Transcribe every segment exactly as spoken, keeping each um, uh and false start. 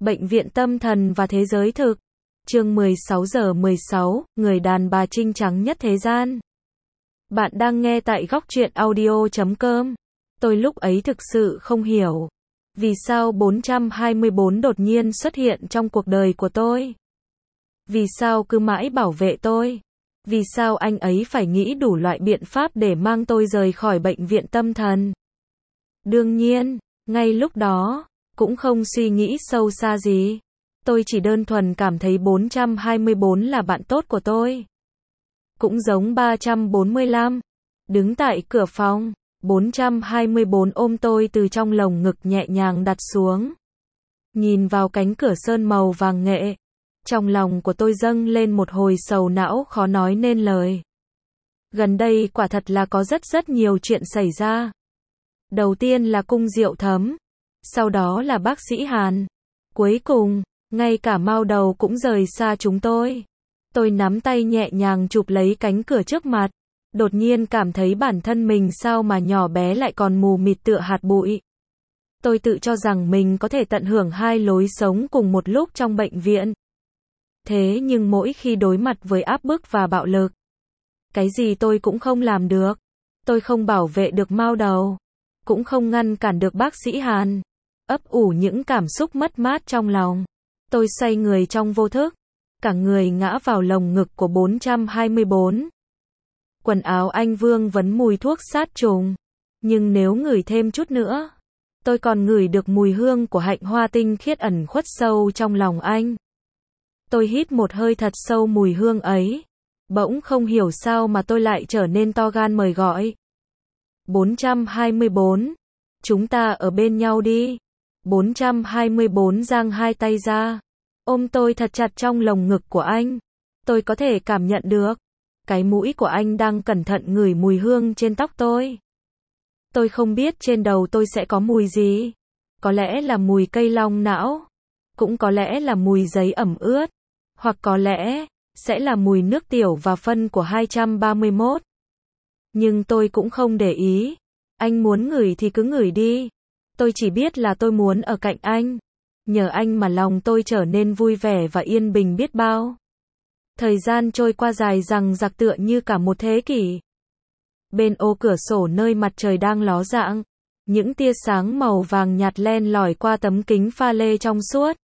Bệnh viện tâm thần và thế giới thực. Chương mười sáu giờ mười sáu, người đàn bà trinh trắng nhất thế gian. Bạn đang nghe tại góc truyện audio chấm com. Tôi lúc ấy thực sự không hiểu. Vì sao bốn trăm hai mươi bốn đột nhiên xuất hiện trong cuộc đời của tôi? Vì sao cứ mãi bảo vệ tôi? Vì sao anh ấy phải nghĩ đủ loại biện pháp để mang tôi rời khỏi bệnh viện tâm thần? Đương nhiên, ngay lúc đó, cũng không suy nghĩ sâu xa gì. Tôi chỉ đơn thuần cảm thấy bốn trăm hai mươi bốn là bạn tốt của tôi. Cũng giống ba trăm bốn mươi lăm. Đứng tại cửa phòng, bốn trăm hai mươi bốn ôm tôi từ trong lồng ngực nhẹ nhàng đặt xuống. Nhìn vào cánh cửa sơn màu vàng nghệ. Trong lòng của tôi dâng lên một hồi sầu não khó nói nên lời. Gần đây quả thật là có rất rất nhiều chuyện xảy ra. Đầu tiên là cung Diệu Thấm. Sau đó là bác sĩ Hàn. Cuối cùng, ngay cả Mao Đầu cũng rời xa chúng tôi. Tôi nắm tay nhẹ nhàng chụp lấy cánh cửa trước mặt. Đột nhiên cảm thấy bản thân mình sao mà nhỏ bé lại còn mù mịt tựa hạt bụi. Tôi tự cho rằng mình có thể tận hưởng hai lối sống cùng một lúc trong bệnh viện. Thế nhưng mỗi khi đối mặt với áp bức và bạo lực, cái gì tôi cũng không làm được. Tôi không bảo vệ được Mao Đầu, cũng không ngăn cản được bác sĩ Hàn. Ấp ủ những cảm xúc mất mát trong lòng. Tôi xoay người trong vô thức, cả người ngã vào lồng ngực của bốn trăm hai mươi bốn. Quần áo anh vương vấn mùi thuốc sát trùng, nhưng nếu ngửi thêm chút nữa, tôi còn ngửi được mùi hương của hạnh hoa tinh khiết ẩn khuất sâu trong lòng anh. Tôi hít một hơi thật sâu mùi hương ấy, bỗng không hiểu sao mà tôi lại trở nên to gan mời gọi. bốn trăm hai mươi bốn, chúng ta ở bên nhau đi. bốn trăm hai mươi bốn giang hai tay ra, ôm tôi thật chặt trong lồng ngực của anh. Tôi có thể cảm nhận được, cái mũi của anh đang cẩn thận ngửi mùi hương trên tóc tôi. Tôi không biết trên đầu tôi sẽ có mùi gì. Có lẽ là mùi cây long não, cũng có lẽ là mùi giấy ẩm ướt, hoặc có lẽ sẽ là mùi nước tiểu và phân của hai trăm ba mươi mốt. Nhưng tôi cũng không để ý. Anh muốn ngửi thì cứ ngửi đi. Tôi chỉ biết là tôi muốn ở cạnh anh. Nhờ anh mà lòng tôi trở nên vui vẻ và yên bình biết bao. Thời gian trôi qua dài dằng dặc tựa như cả một thế kỷ. Bên ô cửa sổ nơi mặt trời đang ló dạng, những tia sáng màu vàng nhạt len lỏi qua tấm kính pha lê trong suốt.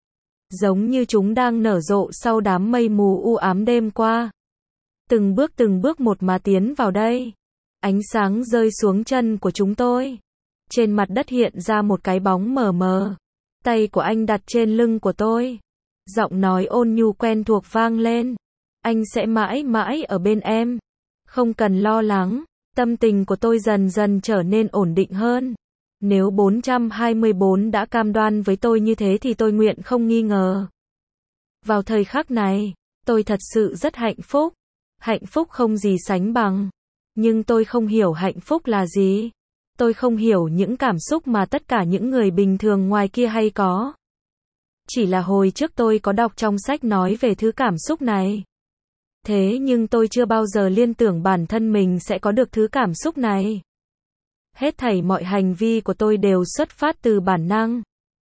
Giống như chúng đang nở rộ sau đám mây mù u ám đêm qua. Từng bước từng bước một mà tiến vào đây. Ánh sáng rơi xuống chân của chúng tôi. Trên mặt đất hiện ra một cái bóng mờ mờ. Tay của anh đặt trên lưng của tôi. Giọng nói ôn nhu quen thuộc vang lên. Anh sẽ mãi mãi ở bên em. Không cần lo lắng. Tâm tình của tôi dần dần trở nên ổn định hơn. Nếu bốn trăm hai mươi bốn đã cam đoan với tôi như thế thì tôi nguyện không nghi ngờ. Vào thời khắc này, tôi thật sự rất hạnh phúc. Hạnh phúc không gì sánh bằng. Nhưng tôi không hiểu hạnh phúc là gì. Tôi không hiểu những cảm xúc mà tất cả những người bình thường ngoài kia hay có. Chỉ là hồi trước tôi có đọc trong sách nói về thứ cảm xúc này. Thế nhưng tôi chưa bao giờ liên tưởng bản thân mình sẽ có được thứ cảm xúc này. Hết thảy mọi hành vi của tôi đều xuất phát từ bản năng.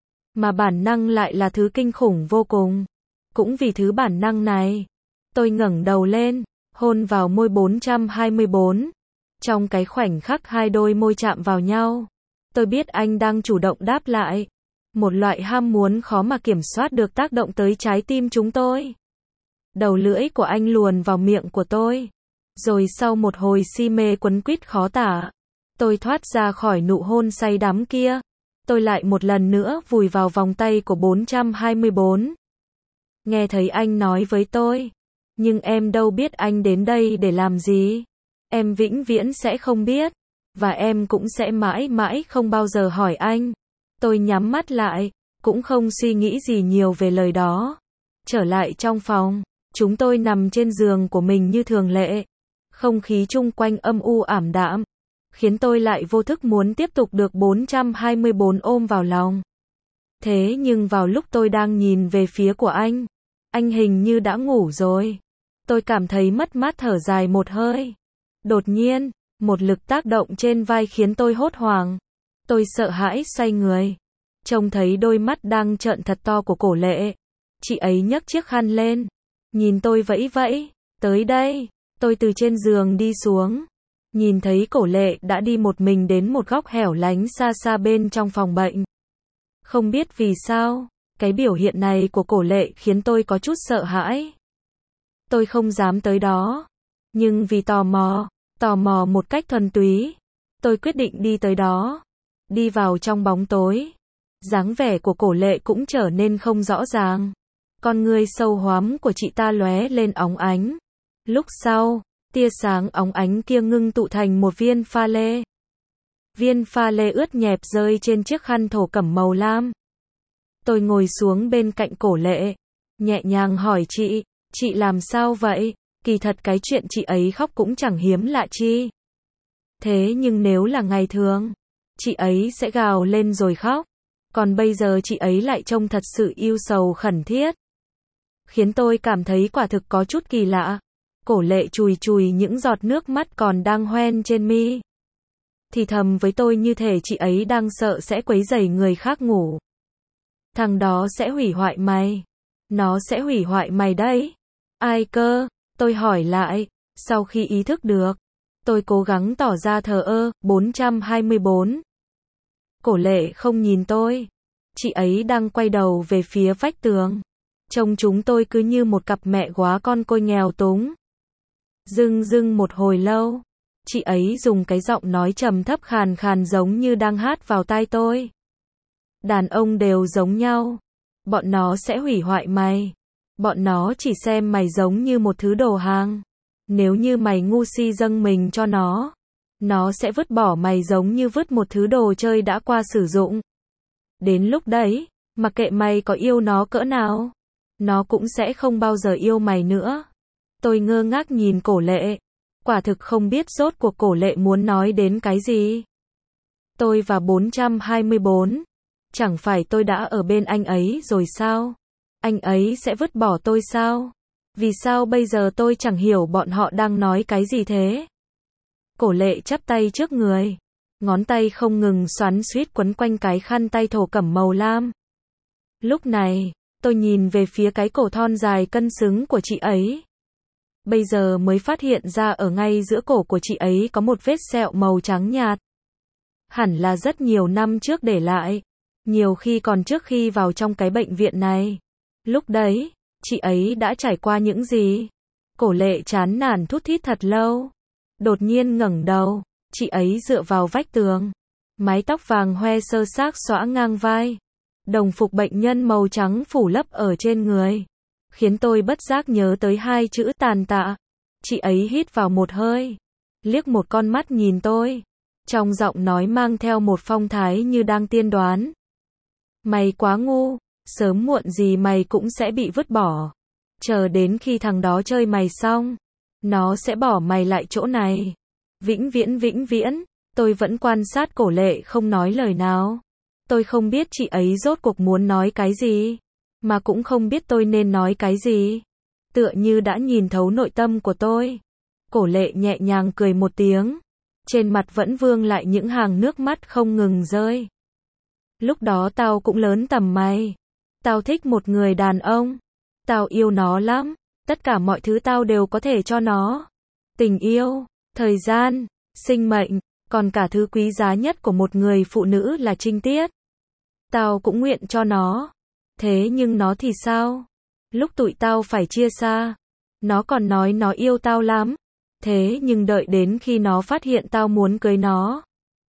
Mà bản năng lại là thứ kinh khủng vô cùng. Cũng vì thứ bản năng này, tôi ngẩng đầu lên, hôn vào môi bốn trăm hai mươi bốn. Trong cái khoảnh khắc hai đôi môi chạm vào nhau, tôi biết anh đang chủ động đáp lại. Một loại ham muốn khó mà kiểm soát được tác động tới trái tim chúng tôi. Đầu lưỡi của anh luồn vào miệng của tôi. Rồi sau một hồi si mê quấn quýt khó tả, tôi thoát ra khỏi nụ hôn say đắm kia. Tôi lại một lần nữa vùi vào vòng tay của bốn trăm hai mươi bốn. Nghe thấy anh nói với tôi, nhưng em đâu biết anh đến đây để làm gì. Em vĩnh viễn sẽ không biết. Và em cũng sẽ mãi mãi không bao giờ hỏi anh. Tôi nhắm mắt lại, cũng không suy nghĩ gì nhiều về lời đó. Trở lại trong phòng, chúng tôi nằm trên giường của mình như thường lệ. Không khí chung quanh âm u ảm đạm, khiến tôi lại vô thức muốn tiếp tục được bốn trăm hai mươi bốn ôm vào lòng. Thế nhưng vào lúc tôi đang nhìn về phía của anh, anh hình như đã ngủ rồi. Tôi cảm thấy mất mát thở dài một hơi. Đột nhiên, một lực tác động trên vai khiến tôi hốt hoảng. Tôi sợ hãi xoay người. trông thấy đôi mắt đang trợn thật to của Cổ Lệ. Chị ấy nhấc chiếc khăn lên, nhìn tôi vẫy vẫy, tới đây. Tôi từ trên giường đi xuống, nhìn thấy Cổ Lệ đã đi một mình đến một góc hẻo lánh xa xa bên trong phòng bệnh. Không biết vì sao, cái biểu hiện này của Cổ Lệ khiến tôi có chút sợ hãi. Tôi không dám tới đó, nhưng vì tò mò, tò mò một cách thuần túy, tôi quyết định đi tới đó. Đi vào trong bóng tối, dáng vẻ của Cổ Lệ cũng trở nên không rõ ràng. Con ngươi sâu hoắm của chị ta lóe lên óng ánh. Lúc sau, tia sáng óng ánh kia ngưng tụ thành một viên pha lê. Viên pha lê ướt nhẹp rơi trên chiếc khăn thổ cẩm màu lam. Tôi ngồi xuống bên cạnh Cổ Lệ, nhẹ nhàng hỏi chị, chị làm sao vậy? Kỳ thật cái chuyện chị ấy khóc cũng chẳng hiếm lạ chi. Thế nhưng nếu là ngày thường, chị ấy sẽ gào lên rồi khóc. Còn bây giờ chị ấy lại trông thật sự ưu sầu khẩn thiết, khiến tôi cảm thấy quả thực có chút kỳ lạ. Cổ Lệ chùi chùi những giọt nước mắt còn đang hoen trên mi, thì thầm với tôi như thể chị ấy đang sợ sẽ quấy rầy người khác ngủ. Thằng đó sẽ hủy hoại mày. Nó sẽ hủy hoại mày đấy. Ai cơ? Tôi hỏi lại. Sau khi ý thức được, tôi cố gắng tỏ ra thờ ơ. bốn trăm hai mươi bốn. Cổ Lệ không nhìn tôi. Chị ấy đang quay đầu về phía vách tường. Trông chúng tôi cứ như một cặp mẹ góa con côi nghèo túng. Dưng dưng một hồi lâu, chị ấy dùng cái giọng nói trầm thấp khàn khàn giống như đang hát vào tai tôi. Đàn ông đều giống nhau. Bọn nó sẽ hủy hoại mày. Bọn nó chỉ xem mày giống như một thứ đồ hàng. Nếu như mày ngu si dâng mình cho nó, nó sẽ vứt bỏ mày giống như vứt một thứ đồ chơi đã qua sử dụng. Đến lúc đấy, mặc kệ mày có yêu nó cỡ nào, nó cũng sẽ không bao giờ yêu mày nữa. Tôi ngơ ngác nhìn Cổ Lệ. Quả thực không biết rốt cuộc Cổ Lệ muốn nói đến cái gì. Tôi và bốn trăm hai mươi bốn. Chẳng phải tôi đã ở bên anh ấy rồi sao? Anh ấy sẽ vứt bỏ tôi sao? Vì sao bây giờ tôi chẳng hiểu bọn họ đang nói cái gì thế? Cổ Lệ chắp tay trước người, ngón tay không ngừng xoắn xuýt quấn quanh cái khăn tay thổ cẩm màu lam. Lúc này, tôi nhìn về phía cái cổ thon dài cân xứng của chị ấy. Bây giờ mới phát hiện ra ở ngay giữa cổ của chị ấy có một vết sẹo màu trắng nhạt. Hẳn là rất nhiều năm trước để lại. Nhiều khi còn trước khi vào trong cái bệnh viện này. Lúc đấy, chị ấy đã trải qua những gì? Cổ Lệ chán nản thút thít thật lâu. Đột nhiên ngẩng đầu, chị ấy dựa vào vách tường. Mái tóc vàng hoe sơ xác xõa ngang vai. Đồng phục bệnh nhân màu trắng phủ lấp ở trên người, khiến tôi bất giác nhớ tới hai chữ tàn tạ. Chị ấy hít vào một hơi, liếc một con mắt nhìn tôi. Trong giọng nói mang theo một phong thái như đang tiên đoán. Mày quá ngu, sớm muộn gì mày cũng sẽ bị vứt bỏ. Chờ đến khi thằng đó chơi mày xong, nó sẽ bỏ mày lại chỗ này. Vĩnh viễn vĩnh viễn. Tôi vẫn quan sát Cổ Lệ không nói lời nào. Tôi không biết chị ấy rốt cuộc muốn nói cái gì, mà cũng không biết tôi nên nói cái gì. Tựa như đã nhìn thấu nội tâm của tôi. Cổ Lệ nhẹ nhàng cười một tiếng. Trên mặt vẫn vương lại những hàng nước mắt không ngừng rơi. Lúc đó tao cũng lớn tầm mày. Tao thích một người đàn ông. Tao yêu nó lắm. Tất cả mọi thứ tao đều có thể cho nó. Tình yêu, thời gian, sinh mệnh, còn cả thứ quý giá nhất của một người phụ nữ là trinh tiết. Tao cũng nguyện cho nó. Thế nhưng nó thì sao? Lúc tụi tao phải chia xa, nó còn nói nó yêu tao lắm. Thế nhưng đợi đến khi nó phát hiện tao muốn cưới nó,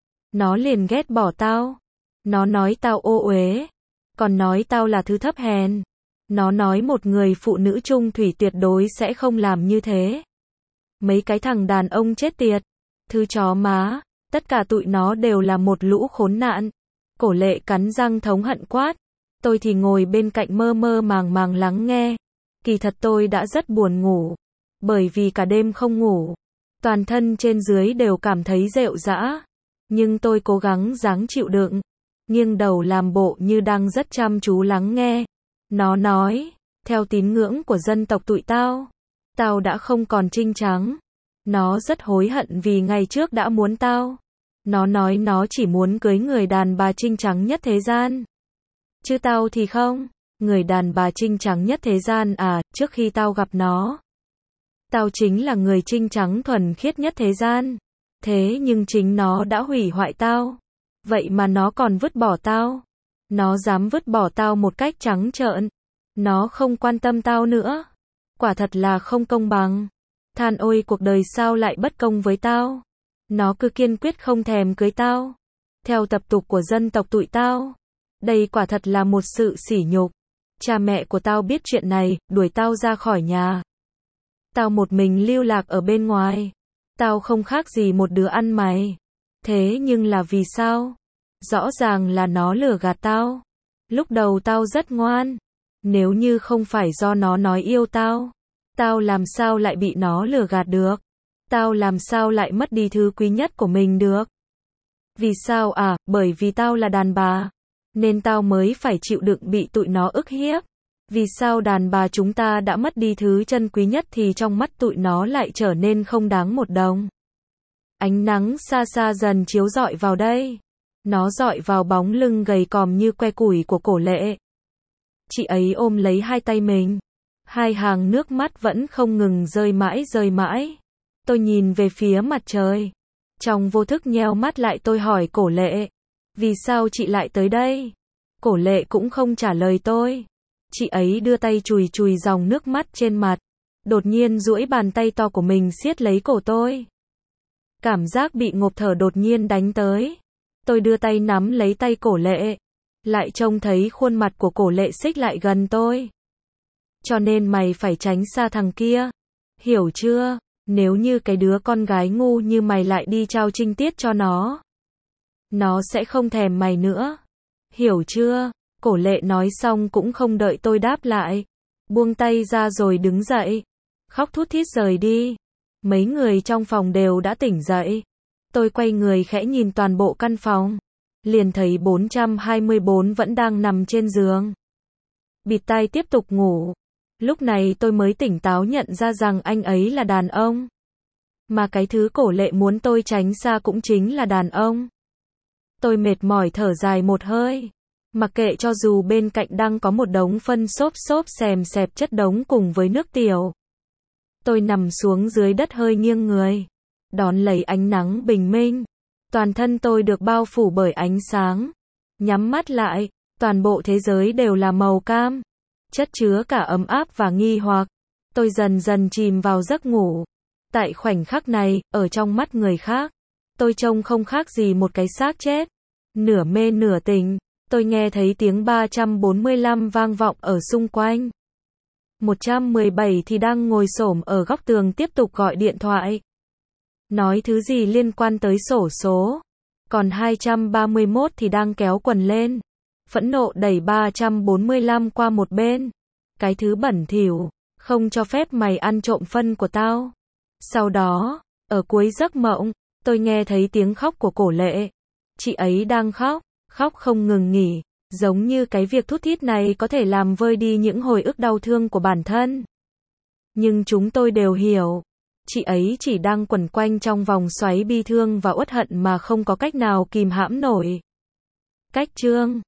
nó liền ghét bỏ tao. Nó nói tao ô uế, còn nói tao là thứ thấp hèn. Nó nói một người phụ nữ chung thủy tuyệt đối sẽ không làm như thế. Mấy cái thằng đàn ông chết tiệt, thứ chó má, tất cả tụi nó đều là một lũ khốn nạn. Cổ Lệ cắn răng thống hận quát. Tôi thì ngồi bên cạnh mơ mơ màng màng lắng nghe. Kỳ thật tôi đã rất buồn ngủ, bởi vì cả đêm không ngủ, toàn thân trên dưới đều cảm thấy rệu rã. Nhưng tôi cố gắng ráng chịu đựng, nghiêng đầu làm bộ như đang rất chăm chú lắng nghe. Nó nói, theo tín ngưỡng của dân tộc tụi tao, tao đã không còn trinh trắng. Nó rất hối hận vì ngày trước đã muốn tao. Nó nói nó chỉ muốn cưới người đàn bà trinh trắng nhất thế gian. Chứ tao thì không. Người đàn bà trinh trắng nhất thế gian à, trước khi tao gặp nó, tao chính là người trinh trắng thuần khiết nhất thế gian. Thế nhưng chính nó đã hủy hoại tao. Vậy mà nó còn vứt bỏ tao. Nó dám vứt bỏ tao một cách trắng trợn. Nó không quan tâm tao nữa. Quả thật là không công bằng. Than ôi cuộc đời sao lại bất công với tao. Nó cứ kiên quyết không thèm cưới tao. Theo tập tục của dân tộc tụi tao. Đây quả thật là một sự sỉ nhục. Cha mẹ của tao biết chuyện này, đuổi tao ra khỏi nhà. Tao một mình lưu lạc ở bên ngoài. Tao không khác gì một đứa ăn mày. Thế nhưng là vì sao? Rõ ràng là nó lừa gạt tao. Lúc đầu tao rất ngoan. Nếu như không phải do nó nói yêu tao, tao làm sao lại bị nó lừa gạt được? Tao làm sao lại mất đi thứ quý nhất của mình được? Vì sao à? Bởi vì tao là đàn bà. Nên tao mới phải chịu đựng bị tụi nó ức hiếp. Vì sao đàn bà chúng ta đã mất đi thứ chân quý nhất thì trong mắt tụi nó lại trở nên không đáng một đồng? Ánh nắng xa xa dần chiếu rọi vào đây. Nó rọi vào bóng lưng gầy còm như que củi của Cổ Lệ. Chị ấy ôm lấy hai tay mình. Hai hàng nước mắt vẫn không ngừng rơi mãi rơi mãi. Tôi nhìn về phía mặt trời. Trong vô thức nheo mắt lại tôi hỏi Cổ Lệ. Vì sao chị lại tới đây? Cổ Lệ cũng không trả lời tôi. Chị ấy đưa tay chùi chùi dòng nước mắt trên mặt. Đột nhiên duỗi bàn tay to của mình siết lấy cổ tôi. Cảm giác bị ngộp thở đột nhiên đánh tới. Tôi đưa tay nắm lấy tay Cổ Lệ. Lại trông thấy khuôn mặt của Cổ Lệ xích lại gần tôi. Cho nên mày phải tránh xa thằng kia. Hiểu chưa? Nếu như cái đứa con gái ngu như mày lại đi trao trinh tiết cho nó, nó sẽ không thèm mày nữa. Hiểu chưa? Cổ Lệ nói xong cũng không đợi tôi đáp lại. Buông tay ra rồi đứng dậy. Khóc thút thít rời đi. Mấy người trong phòng đều đã tỉnh dậy. Tôi quay người khẽ nhìn toàn bộ căn phòng. Liền thấy bốn trăm hai mươi bốn vẫn đang nằm trên giường. Bịt tai tiếp tục ngủ. Lúc này tôi mới tỉnh táo nhận ra rằng anh ấy là đàn ông. Mà cái thứ Cổ Lệ muốn tôi tránh xa cũng chính là đàn ông. Tôi mệt mỏi thở dài một hơi. Mặc kệ cho dù bên cạnh đang có một đống phân xốp xốp xèm xẹp chất đống cùng với nước tiểu. Tôi nằm xuống dưới đất hơi nghiêng người. Đón lấy ánh nắng bình minh. Toàn thân tôi được bao phủ bởi ánh sáng. Nhắm mắt lại, toàn bộ thế giới đều là màu cam. Chất chứa cả ấm áp và nghi hoặc. Tôi dần dần chìm vào giấc ngủ. Tại khoảnh khắc này, ở trong mắt người khác, tôi trông không khác gì một cái xác chết. Nửa mê nửa tỉnh, tôi nghe thấy tiếng ba trăm bốn mươi lăm vang vọng ở xung quanh. một trăm mười bảy thì đang ngồi xổm ở góc tường tiếp tục gọi điện thoại. Nói thứ gì liên quan tới xổ số. Còn hai trăm ba mươi mốt thì đang kéo quần lên. Phẫn nộ đẩy ba trăm bốn mươi lăm qua một bên. Cái thứ bẩn thỉu, không cho phép mày ăn trộm phân của tao. Sau đó, ở cuối giấc mộng, tôi nghe thấy tiếng khóc của Cổ Lệ. Chị ấy đang khóc, khóc không ngừng nghỉ, giống như cái việc thút thít này có thể làm vơi đi những hồi ức đau thương của bản thân. Nhưng chúng tôi đều hiểu, chị ấy chỉ đang quẩn quanh trong vòng xoáy bi thương và uất hận mà không có cách nào kìm hãm nổi. Cách chương